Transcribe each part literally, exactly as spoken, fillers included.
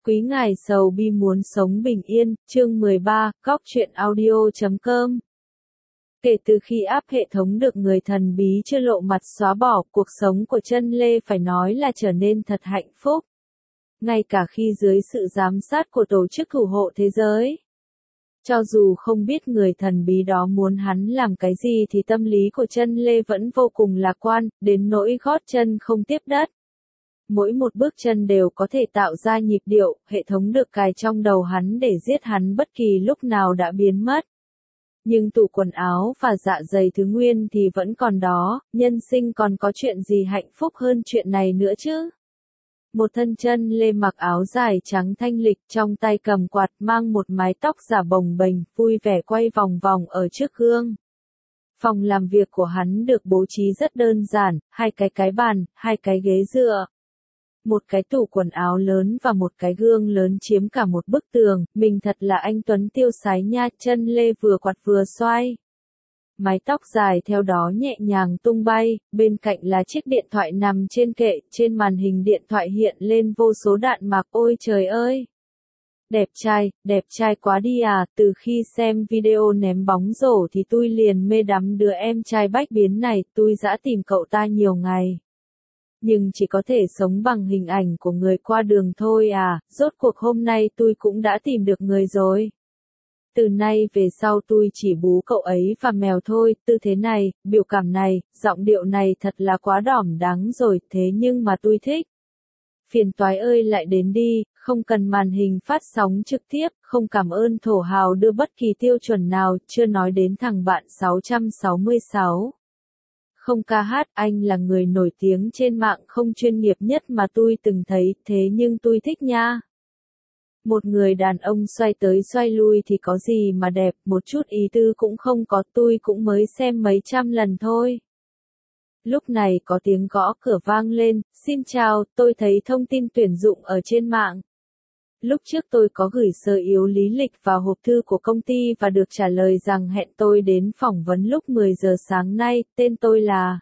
Quý ngài sầu bi muốn sống bình yên, chương mười ba, góc truyện audio chấm com. Kể từ khi app hệ thống được người thần bí chưa lộ mặt xóa bỏ, cuộc sống của Chân Lê phải nói là trở nên thật hạnh phúc. Ngay cả khi dưới sự giám sát của tổ chức thủ hộ thế giới. Cho dù không biết người thần bí đó muốn hắn làm cái gì thì tâm lý của Chân Lê vẫn vô cùng lạc quan, đến nỗi gót chân không tiếp đất. Mỗi một bước chân đều có thể tạo ra nhịp điệu, hệ thống được cài trong đầu hắn để giết hắn bất kỳ lúc nào đã biến mất. Nhưng tủ quần áo và dạ dày thứ nguyên thì vẫn còn đó, nhân sinh còn có chuyện gì hạnh phúc hơn chuyện này nữa chứ? Một thân Chân Lê mặc áo dài trắng thanh lịch, trong tay cầm quạt, mang một mái tóc giả bồng bềnh, vui vẻ quay vòng vòng ở trước gương. Phòng làm việc của hắn được bố trí rất đơn giản, hai cái cái bàn, hai cái ghế dựa. Một cái tủ quần áo lớn và một cái gương lớn chiếm cả một bức tường, mình thật là anh tuấn tiêu sái nha. Chân Lê vừa quạt vừa xoay. Mái tóc dài theo đó nhẹ nhàng tung bay, bên cạnh là chiếc điện thoại nằm trên kệ, trên màn hình điện thoại hiện lên vô số đạn mạc. Ôi trời ơi! Đẹp trai, đẹp trai quá đi à, từ khi xem video ném bóng rổ thì tôi liền mê đắm đứa em trai bách biến này, tôi đã tìm cậu ta nhiều ngày. Nhưng chỉ có thể sống bằng hình ảnh của người qua đường thôi à, rốt cuộc hôm nay tôi cũng đã tìm được người rồi. Từ nay về sau tôi chỉ bú cậu ấy và mèo thôi, tư thế này, biểu cảm này, giọng điệu này thật là quá đỏm đáng rồi, thế nhưng mà tôi thích. Phiền toái ơi lại đến đi, không cần màn hình phát sóng trực tiếp, không cảm ơn thổ hào đưa bất kỳ tiêu chuẩn nào, chưa nói đến thằng bạn sáu trăm sáu mươi sáu. Không ca hát, anh là người nổi tiếng trên mạng không chuyên nghiệp nhất mà tôi từng thấy, thế nhưng tôi thích nha. Một người đàn ông xoay tới xoay lui thì có gì mà đẹp, một chút ý tư cũng không có, tôi cũng mới xem mấy trăm lần thôi. Lúc này có tiếng gõ cửa vang lên, xin chào, tôi thấy thông tin tuyển dụng ở trên mạng. Lúc trước tôi có gửi sơ yếu lý lịch vào hộp thư của công ty và được trả lời rằng hẹn tôi đến phỏng vấn lúc mười giờ sáng nay, tên tôi là...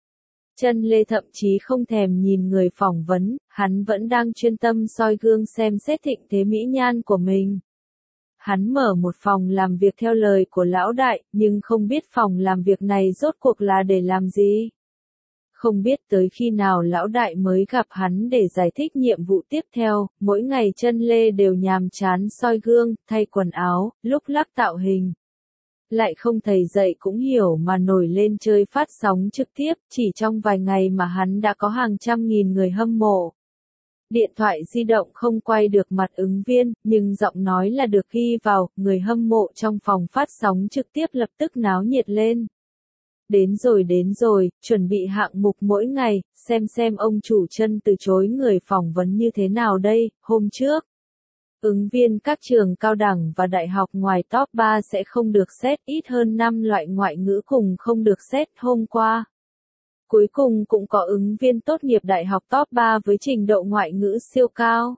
Chân Lê thậm chí không thèm nhìn người phỏng vấn, hắn vẫn đang chuyên tâm soi gương xem xét thịnh thế mỹ nhan của mình. Hắn mở một phòng làm việc theo lời của lão đại, nhưng không biết phòng làm việc này rốt cuộc là để làm gì. Không biết tới khi nào lão đại mới gặp hắn để giải thích nhiệm vụ tiếp theo, mỗi ngày Chân Lê đều nhàm chán soi gương, thay quần áo, lúc lắc tạo hình. Lại không thầy dạy cũng hiểu mà nổi lên chơi phát sóng trực tiếp, chỉ trong vài ngày mà hắn đã có hàng trăm nghìn người hâm mộ. Điện thoại di động không quay được mặt ứng viên, nhưng giọng nói là được ghi vào, người hâm mộ trong phòng phát sóng trực tiếp lập tức náo nhiệt lên. Đến rồi đến rồi, chuẩn bị hạng mục mỗi ngày, xem xem ông chủ Chân từ chối người phỏng vấn như thế nào đây. Hôm trước, ứng viên các trường cao đẳng và đại học ngoài top ba sẽ không được xét, ít hơn năm loại ngoại ngữ cùng không được xét. Hôm qua, cuối cùng cũng có ứng viên tốt nghiệp đại học top ba với trình độ ngoại ngữ siêu cao.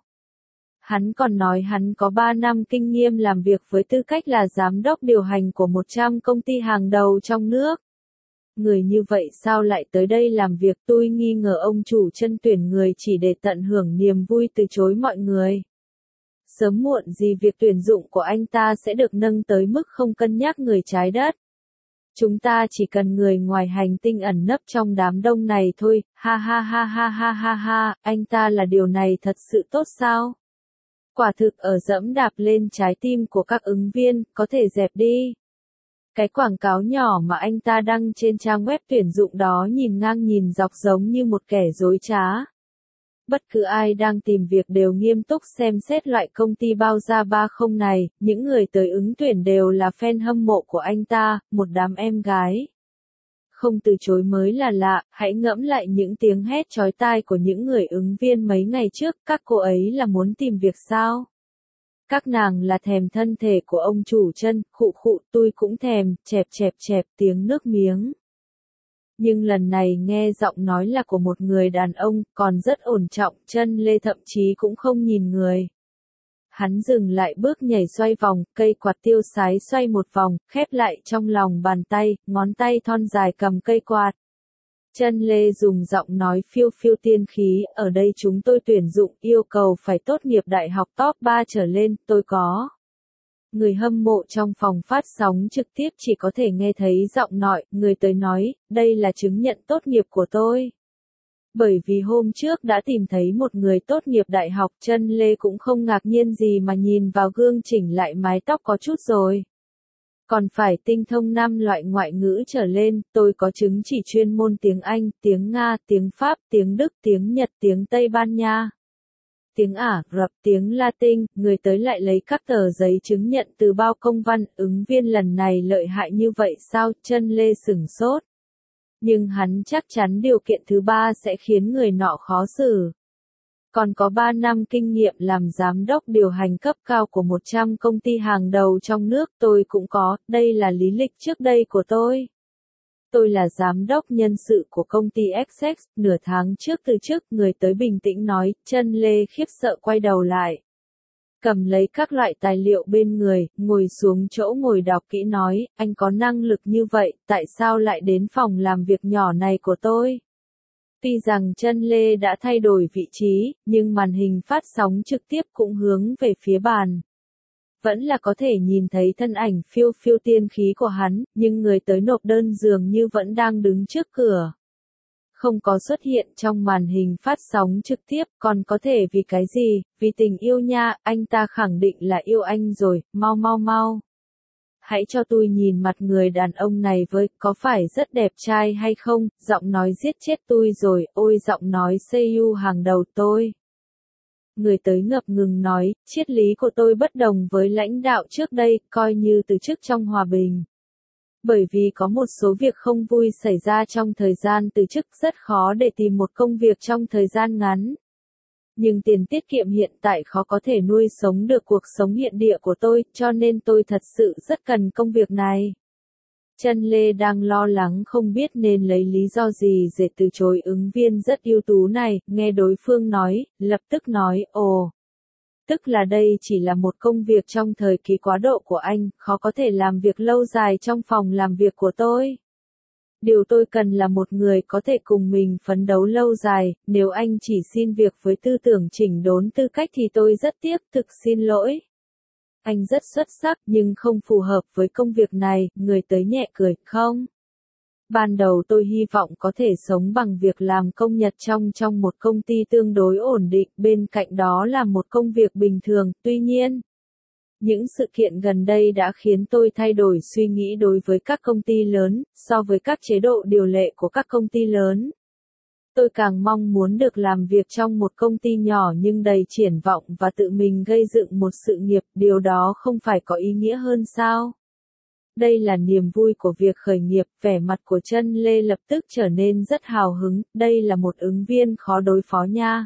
Hắn còn nói hắn có ba năm kinh nghiệm làm việc với tư cách là giám đốc điều hành của một trăm công ty hàng đầu trong nước. Người như vậy sao lại tới đây làm việc? Tôi nghi ngờ ông chủ Chân tuyển người chỉ để tận hưởng niềm vui từ chối mọi người. Sớm muộn gì việc tuyển dụng của anh ta sẽ được nâng tới mức không cân nhắc người trái đất. Chúng ta chỉ cần người ngoài hành tinh ẩn nấp trong đám đông này thôi, ha ha ha ha ha ha ha, anh ta là điều này thật sự tốt sao? Quả thực ở dẫm đạp lên trái tim của các ứng viên, có thể dẹp đi. Cái quảng cáo nhỏ mà anh ta đăng trên trang web tuyển dụng đó nhìn ngang nhìn dọc giống như một kẻ dối trá. Bất cứ ai đang tìm việc đều nghiêm túc xem xét loại công ty bao ra ba không này, những người tới ứng tuyển đều là fan hâm mộ của anh ta, một đám em gái. Không từ chối mới là lạ, hãy ngẫm lại những tiếng hét chói tai của những người ứng viên mấy ngày trước, các cô ấy là muốn tìm việc sao? Các nàng là thèm thân thể của ông chủ Chân, khụ khụ, tôi cũng thèm, chẹp chẹp chẹp tiếng nước miếng. Nhưng lần này nghe giọng nói là của một người đàn ông, còn rất ổn trọng, Chân Lê thậm chí cũng không nhìn người. Hắn dừng lại bước nhảy xoay vòng, cây quạt tiêu sái xoay một vòng, khép lại trong lòng bàn tay, ngón tay thon dài cầm cây quạt. Chân Lê dùng giọng nói phiêu phiêu tiên khí, ở đây chúng tôi tuyển dụng yêu cầu phải tốt nghiệp đại học top ba trở lên, tôi có. Người hâm mộ trong phòng phát sóng trực tiếp chỉ có thể nghe thấy giọng nói, người tới nói, đây là chứng nhận tốt nghiệp của tôi. Bởi vì hôm trước đã tìm thấy một người tốt nghiệp đại học, Chân Lê cũng không ngạc nhiên gì mà nhìn vào gương chỉnh lại mái tóc có chút rồi. Còn phải tinh thông năm loại ngoại ngữ trở lên, tôi có chứng chỉ chuyên môn tiếng Anh, tiếng Nga, tiếng Pháp, tiếng Đức, tiếng Nhật, tiếng Tây Ban Nha, tiếng Ả Rập, tiếng Latin, người tới lại lấy các tờ giấy chứng nhận từ bao công văn, ứng viên lần này lợi hại như vậy sao, Chân Lê sửng sốt. Nhưng hắn chắc chắn điều kiện thứ ba sẽ khiến người nọ khó xử. Còn có ba năm kinh nghiệm làm giám đốc điều hành cấp cao của một trăm công ty hàng đầu trong nước, tôi cũng có, đây là lý lịch trước đây của tôi. Tôi là giám đốc nhân sự của công ty ích ích, nửa tháng trước từ chức, người tới bình tĩnh nói, Chân Lê khiếp sợ quay đầu lại. Cầm lấy các loại tài liệu bên người, ngồi xuống chỗ ngồi đọc kỹ nói, anh có năng lực như vậy, tại sao lại đến phòng làm việc nhỏ này của tôi? Tuy rằng Chân Lê đã thay đổi vị trí, nhưng màn hình phát sóng trực tiếp cũng hướng về phía bàn. Vẫn là có thể nhìn thấy thân ảnh phiêu phiêu tiên khí của hắn, nhưng người tới nộp đơn dường như vẫn đang đứng trước cửa. Không có xuất hiện trong màn hình phát sóng trực tiếp, còn có thể vì cái gì, vì tình yêu nha, anh ta khẳng định là yêu anh rồi, mau mau mau. Hãy cho tôi nhìn mặt người đàn ông này với, có phải rất đẹp trai hay không, giọng nói giết chết tôi rồi, ôi giọng nói Seiyu hàng đầu tôi. Người tới ngập ngừng nói, triết lý của tôi bất đồng với lãnh đạo trước đây, coi như từ chức trong hòa bình. Bởi vì có một số việc không vui xảy ra trong thời gian từ chức, rất khó để tìm một công việc trong thời gian ngắn. Nhưng tiền tiết kiệm hiện tại khó có thể nuôi sống được cuộc sống hiện địa của tôi, cho nên tôi thật sự rất cần công việc này. Chân Lê đang lo lắng không biết nên lấy lý do gì để từ chối ứng viên rất ưu tú này, nghe đối phương nói, lập tức nói, ồ. Tức là đây chỉ là một công việc trong thời kỳ quá độ của anh, khó có thể làm việc lâu dài trong phòng làm việc của tôi. Điều tôi cần là một người có thể cùng mình phấn đấu lâu dài, nếu anh chỉ xin việc với tư tưởng chỉnh đốn tư cách thì tôi rất tiếc, thực xin lỗi. Anh rất xuất sắc nhưng không phù hợp với công việc này, người tới nhẹ cười, không. Ban đầu tôi hy vọng có thể sống bằng việc làm công nhật trong trong một công ty tương đối ổn định, bên cạnh đó là một công việc bình thường, tuy nhiên. Những sự kiện gần đây đã khiến tôi thay đổi suy nghĩ đối với các công ty lớn, so với các chế độ điều lệ của các công ty lớn. Tôi càng mong muốn được làm việc trong một công ty nhỏ nhưng đầy triển vọng và tự mình gây dựng một sự nghiệp, điều đó không phải có ý nghĩa hơn sao? Đây là niềm vui của việc khởi nghiệp, vẻ mặt của Chân Lê lập tức trở nên rất hào hứng, đây là một ứng viên khó đối phó nha.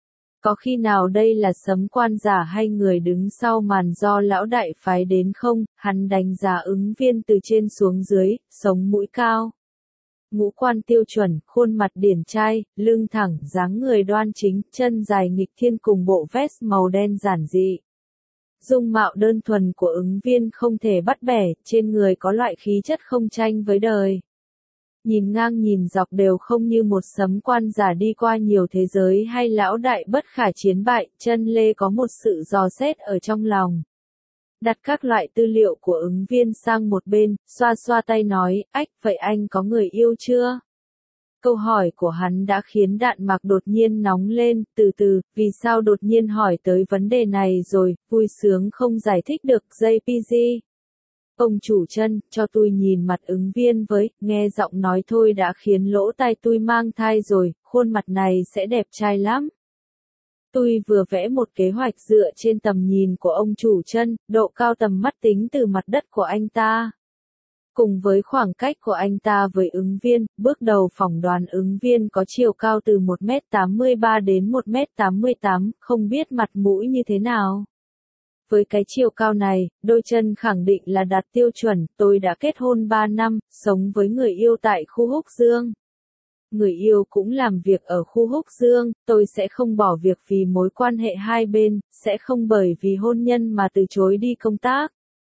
Có khi nào đây là sấm quan giả hay người đứng sau màn do lão đại phái đến không? Hắn đánh giá ứng viên từ trên xuống dưới, sống mũi cao. Ngũ quan tiêu chuẩn, khuôn mặt điển trai, lưng thẳng, dáng người đoan chính, chân dài nghịch thiên cùng bộ vest màu đen giản dị. Dung mạo đơn thuần của ứng viên không thể bắt bẻ, trên người có loại khí chất không tranh với đời. Nhìn ngang nhìn dọc đều không như một sấm quan giả đi qua nhiều thế giới hay lão đại bất khả chiến bại, Chân Lê có một sự dò xét ở trong lòng. Đặt các loại tư liệu của ứng viên sang một bên, xoa xoa tay nói, ách, vậy anh có người yêu chưa? Câu hỏi của hắn đã khiến Đạn Mạc đột nhiên nóng lên, từ từ, vì sao đột nhiên hỏi tới vấn đề này rồi, vui sướng không giải thích được, gi pê giê. Ông chủ Chân, cho tôi nhìn mặt ứng viên với, nghe giọng nói thôi đã khiến lỗ tai tôi mang thai rồi, khuôn mặt này sẽ đẹp trai lắm. Tôi vừa vẽ một kế hoạch dựa trên tầm nhìn của ông chủ Chân, độ cao tầm mắt tính từ mặt đất của anh ta. Cùng với khoảng cách của anh ta với ứng viên, bước đầu phỏng đoán ứng viên có chiều cao từ một mét tám mươi ba đến một mét tám mươi tám, không biết mặt mũi như thế nào. Với cái chiều cao này, đôi chân khẳng định là đạt tiêu chuẩn, tôi đã kết hôn ba năm, sống với người yêu tại khu Húc Dương. Người yêu cũng làm việc ở khu Húc Dương, tôi sẽ không bỏ việc vì mối quan hệ hai bên, sẽ không bởi vì hôn nhân mà từ chối đi công tác.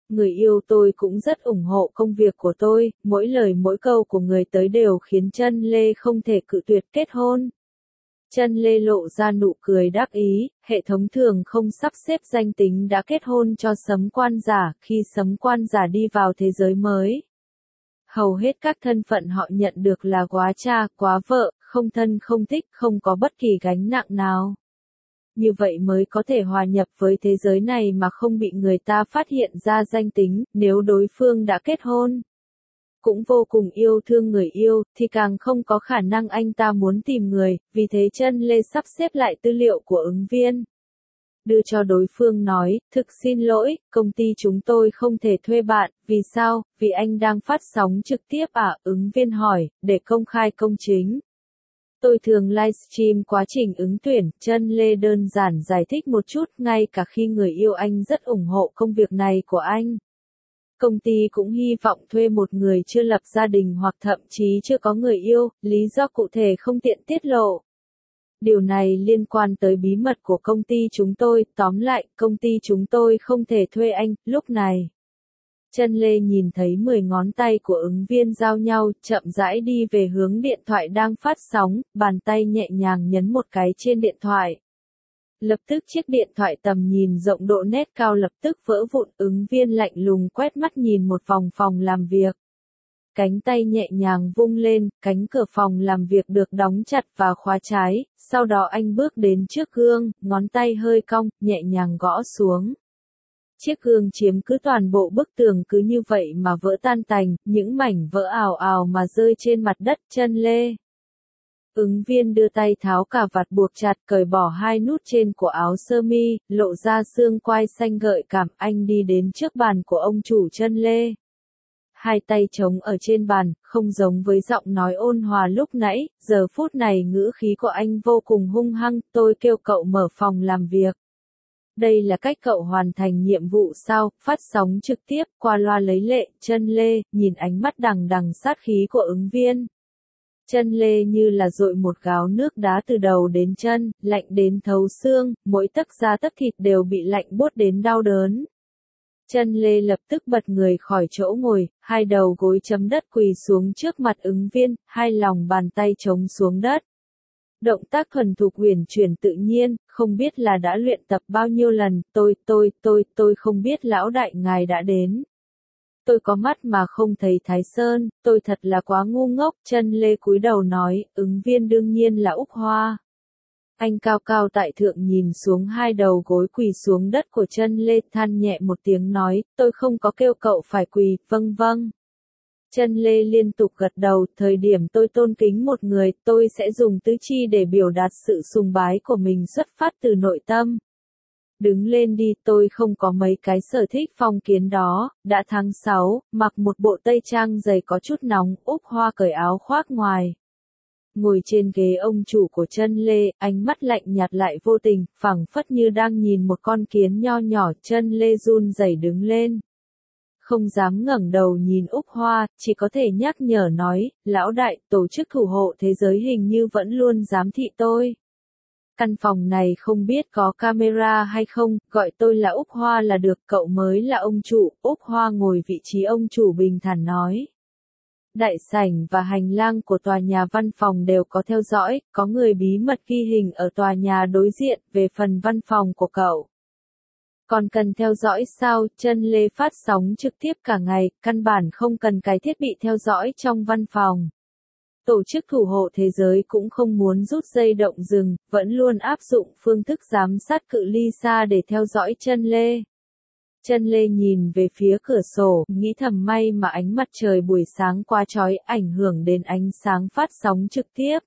Người yêu tôi cũng rất ủng hộ công việc của tôi, mỗi lời mỗi câu của người tới đều khiến Chân Lê không thể cự tuyệt kết hôn. Chân Lê lộ ra nụ cười đắc ý, hệ thống thường không sắp xếp danh tính đã kết hôn cho Sấm Quan Giả, khi Sấm Quan Giả đi vào thế giới mới. Hầu hết các thân phận họ nhận được là quá cha, quá vợ, không thân không thích, không có bất kỳ gánh nặng nào. Như vậy mới có thể hòa nhập với thế giới này mà không bị người ta phát hiện ra danh tính, nếu đối phương đã kết hôn. Cũng vô cùng yêu thương người yêu, thì càng không có khả năng anh ta muốn tìm người, vì thế Chân Lê sắp xếp lại tư liệu của ứng viên. Đưa cho đối phương nói, thực xin lỗi, công ty chúng tôi không thể thuê bạn, vì sao, vì anh đang phát sóng trực tiếp à, ứng viên hỏi, để công khai công chính. Tôi thường livestream quá trình ứng tuyển, Chân Lê đơn giản giải thích một chút, ngay cả khi người yêu anh rất ủng hộ công việc này của anh. Công ty cũng hy vọng thuê một người chưa lập gia đình hoặc thậm chí chưa có người yêu, lý do cụ thể không tiện tiết lộ. Điều này liên quan tới bí mật của công ty chúng tôi, tóm lại, công ty chúng tôi không thể thuê anh, lúc này. Chân Lê nhìn thấy mười ngón tay của ứng viên giao nhau, chậm rãi đi về hướng điện thoại đang phát sóng, bàn tay nhẹ nhàng nhấn một cái trên điện thoại. Lập tức chiếc điện thoại tầm nhìn rộng độ nét cao lập tức vỡ vụn, ứng viên lạnh lùng quét mắt nhìn một vòng phòng làm việc. Cánh tay nhẹ nhàng vung lên, cánh cửa phòng làm việc được đóng chặt và khóa trái, sau đó anh bước đến trước gương, ngón tay hơi cong, nhẹ nhàng gõ xuống. Chiếc gương chiếm cứ toàn bộ bức tường cứ như vậy mà vỡ tan tành, những mảnh vỡ ào ào mà rơi trên mặt đất. Chân Lê. Ứng viên đưa tay tháo cà vạt buộc chặt, cởi bỏ hai nút trên của áo sơ mi, lộ ra xương quai xanh gợi cảm, anh đi đến trước bàn của ông chủ Chân Lê. Hai tay trống ở trên bàn, không giống với giọng nói ôn hòa lúc nãy, giờ phút này ngữ khí của anh vô cùng hung hăng, tôi kêu cậu mở phòng làm việc. Đây là cách cậu hoàn thành nhiệm vụ sao, phát sóng trực tiếp, qua loa lấy lệ. Chân Lê, nhìn ánh mắt đằng đằng sát khí của ứng viên. Chân Lê như là dội một gáo nước đá từ đầu đến chân, lạnh đến thấu xương, mỗi tấc da tấc thịt đều bị lạnh buốt đến đau đớn. Chân Lê lập tức bật người khỏi chỗ ngồi, hai đầu gối chấm đất quỳ xuống trước mặt ứng viên, hai lòng bàn tay chống xuống đất. Động tác thuần thục huyền chuyển tự nhiên, không biết là đã luyện tập bao nhiêu lần, tôi, tôi, tôi, tôi không biết lão đại ngài đã đến. Tôi có mắt mà không thấy Thái Sơn, tôi thật là quá ngu ngốc. Chân Lê cúi đầu nói, ứng viên đương nhiên là Úc Hoa. Anh cao cao tại thượng nhìn xuống hai đầu gối quỳ xuống đất của Chân Lê, than nhẹ một tiếng nói, tôi không có kêu cậu phải quỳ, vâng vâng. Chân Lê liên tục gật đầu, thời điểm tôi tôn kính một người, tôi sẽ dùng tứ chi để biểu đạt sự sùng bái của mình xuất phát từ nội tâm. Đứng lên đi, tôi không có mấy cái sở thích phong kiến đó. Đã tháng sáu, mặc một bộ tây trang dày có chút nóng, Úc Hoa cởi áo khoác ngoài. Ngồi trên ghế ông chủ của Chân Lê, ánh mắt lạnh nhạt lại vô tình, phảng phất như đang nhìn một con kiến nho nhỏ. Chân Lê run rẩy đứng lên. Không dám ngẩng đầu nhìn Úc Hoa, chỉ có thể nhắc nhở nói, lão đại, tổ chức thủ hộ thế giới hình như vẫn luôn giám thị tôi. Căn phòng này không biết có camera hay không, gọi tôi là Úc Hoa là được, cậu mới là ông chủ. Úc Hoa ngồi vị trí ông chủ bình thản nói. Đại sảnh và hành lang của tòa nhà văn phòng đều có theo dõi, có người bí mật ghi hình ở tòa nhà đối diện, về phần văn phòng của cậu. Còn cần theo dõi sao? Chân Lê phát sóng trực tiếp cả ngày, căn bản không cần cái thiết bị theo dõi trong văn phòng. Tổ chức thủ hộ thế giới cũng không muốn rút dây động rừng, vẫn luôn áp dụng phương thức giám sát cự ly xa để theo dõi Chân Lê. Chân Lê nhìn về phía cửa sổ, nghĩ thầm may mà ánh mặt trời buổi sáng quá chói ảnh hưởng đến ánh sáng phát sóng trực tiếp.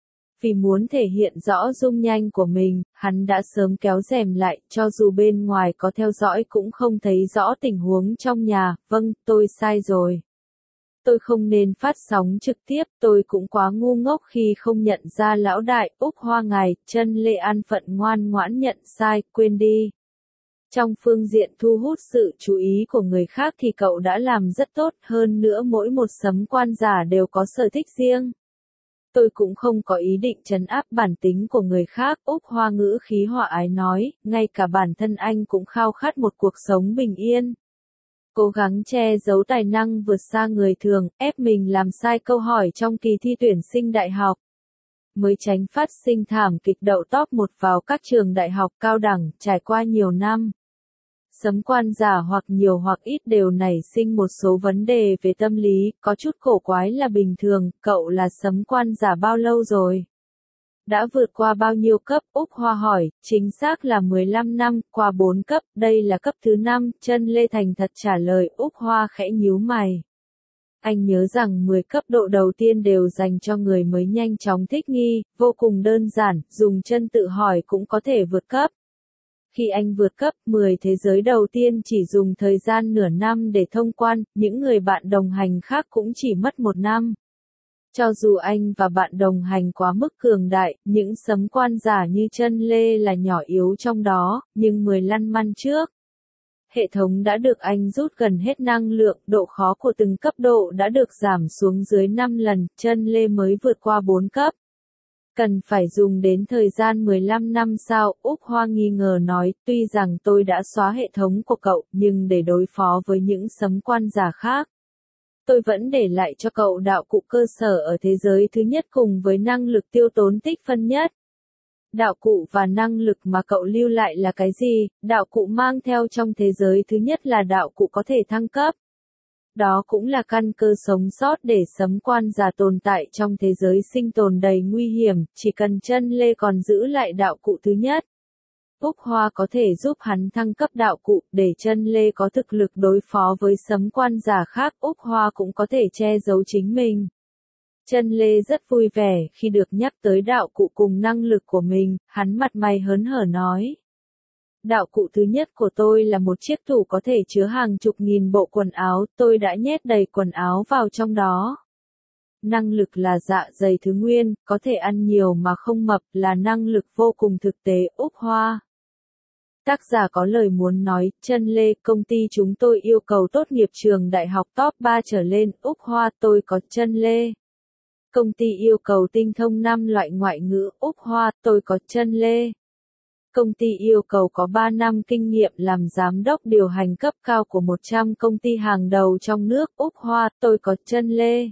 Vì muốn thể hiện rõ dung nhanh của mình, hắn đã sớm kéo rèm lại, cho dù bên ngoài có theo dõi cũng không thấy rõ tình huống trong nhà. Vâng, tôi sai rồi. Tôi không nên phát sóng trực tiếp, tôi cũng quá ngu ngốc khi không nhận ra lão đại. Úc Hoa ngài. Chân Lê an phận ngoan ngoãn nhận sai, quên đi. Trong phương diện thu hút sự chú ý của người khác thì cậu đã làm rất tốt, hơn nữa mỗi một Sấm Quan Giả đều có sở thích riêng. Tôi cũng không có ý định trấn áp bản tính của người khác. Úc Hoa ngữ khí hòa ái nói, ngay cả bản thân anh cũng khao khát một cuộc sống bình yên. Cố gắng che giấu tài năng vượt xa người thường, ép mình làm sai câu hỏi trong kỳ thi tuyển sinh đại học. Mới tránh phát sinh thảm kịch đậu top một vào các trường đại học cao đẳng, trải qua nhiều năm. Sấm quan giả hoặc nhiều hoặc ít đều nảy sinh một số vấn đề về tâm lý, có chút cổ quái là bình thường. Cậu là sấm quan giả bao lâu rồi? Đã vượt qua bao nhiêu cấp? Úc Hoa hỏi. Chính xác là mười lăm năm, qua bốn cấp, đây là cấp thứ năm, Chân Lê thành thật trả lời. Úc Hoa khẽ nhíu mày. Anh nhớ rằng mười cấp độ đầu tiên đều dành cho người mới nhanh chóng thích nghi, vô cùng đơn giản, dùng chân tự hỏi cũng có thể vượt cấp. Khi anh vượt cấp mười thế giới đầu tiên chỉ dùng thời gian nửa năm để thông quan, những người bạn đồng hành khác cũng chỉ mất một năm. Cho dù anh và bạn đồng hành quá mức cường đại, những sấm quan giả như Chân Lê là nhỏ yếu trong đó, nhưng mười lăn măn trước. Hệ thống đã được anh rút gần hết năng lượng, độ khó của từng cấp độ đã được giảm xuống dưới năm lần, Chân Lê mới vượt qua bốn cấp. Cần phải dùng đến thời gian mười lăm năm sao? Úc Hoa nghi ngờ nói, tuy rằng tôi đã xóa hệ thống của cậu, nhưng để đối phó với những sấm quan giả khác, tôi vẫn để lại cho cậu đạo cụ cơ sở ở thế giới thứ nhất cùng với năng lực tiêu tốn tích phân nhất. Đạo cụ và năng lực mà cậu lưu lại là cái gì? Đạo cụ mang theo trong thế giới thứ nhất là đạo cụ có thể thăng cấp. Đó cũng là căn cơ sống sót để sấm quan giả tồn tại trong thế giới sinh tồn đầy nguy hiểm, chỉ cần Chân Lê còn giữ lại đạo cụ thứ nhất. Úc Hoa có thể giúp hắn thăng cấp đạo cụ, để Chân Lê có thực lực đối phó với sấm quan giả khác, Úc Hoa cũng có thể che giấu chính mình. Chân Lê rất vui vẻ khi được nhắc tới đạo cụ cùng năng lực của mình, hắn mặt mày hớn hở nói. Đạo cụ thứ nhất của tôi là một chiếc tủ có thể chứa hàng chục nghìn bộ quần áo, tôi đã nhét đầy quần áo vào trong đó. Năng lực là dạ dày thứ nguyên, có thể ăn nhiều mà không mập, là năng lực vô cùng thực tế. Úc Hoa. Tác giả có lời muốn nói. Chân Lê, công ty chúng tôi yêu cầu tốt nghiệp trường đại học top ba trở lên. Úc Hoa, tôi có. Chân Lê. Công ty yêu cầu tinh thông năm loại ngoại ngữ. Úc Hoa, tôi có. Chân Lê. Công ty yêu cầu có ba năm kinh nghiệm làm giám đốc điều hành cấp cao của một trăm công ty hàng đầu trong nước. Úc Hoa, tôi có. Chân Lê.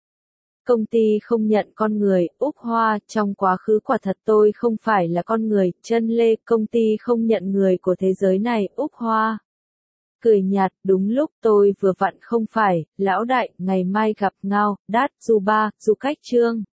Công ty không nhận con người. Úc Hoa, trong quá khứ quả thật tôi không phải là con người. Chân Lê, công ty không nhận người của thế giới này. Úc Hoa. Cười nhạt, đúng lúc tôi vừa vặn không phải. Lão đại, ngày mai gặp Ngao, Đát, Du Ba, Du Cách Trương.